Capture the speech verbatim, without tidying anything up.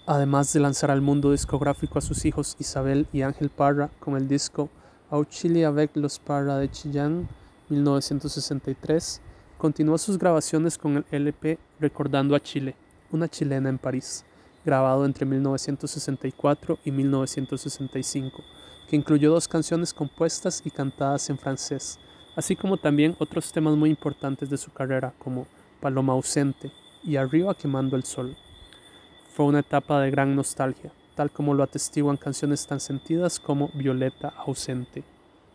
Además de lanzar al mundo discográfico a sus hijos Isabel y Ángel Parra con el disco Au Chile avec los Parra de Chillán mil novecientos sesenta y tres, continuó sus grabaciones con el L P Recordando a Chile, una chilena en París, grabado entre mil novecientos sesenta y cuatro y mil novecientos sesenta y cinco, que incluyó dos canciones compuestas y cantadas en francés, así como también otros temas muy importantes de su carrera como Paloma ausente y Arriba quemando el sol. Fue una etapa de gran nostalgia, tal como lo atestiguan canciones tan sentidas como Violeta ausente.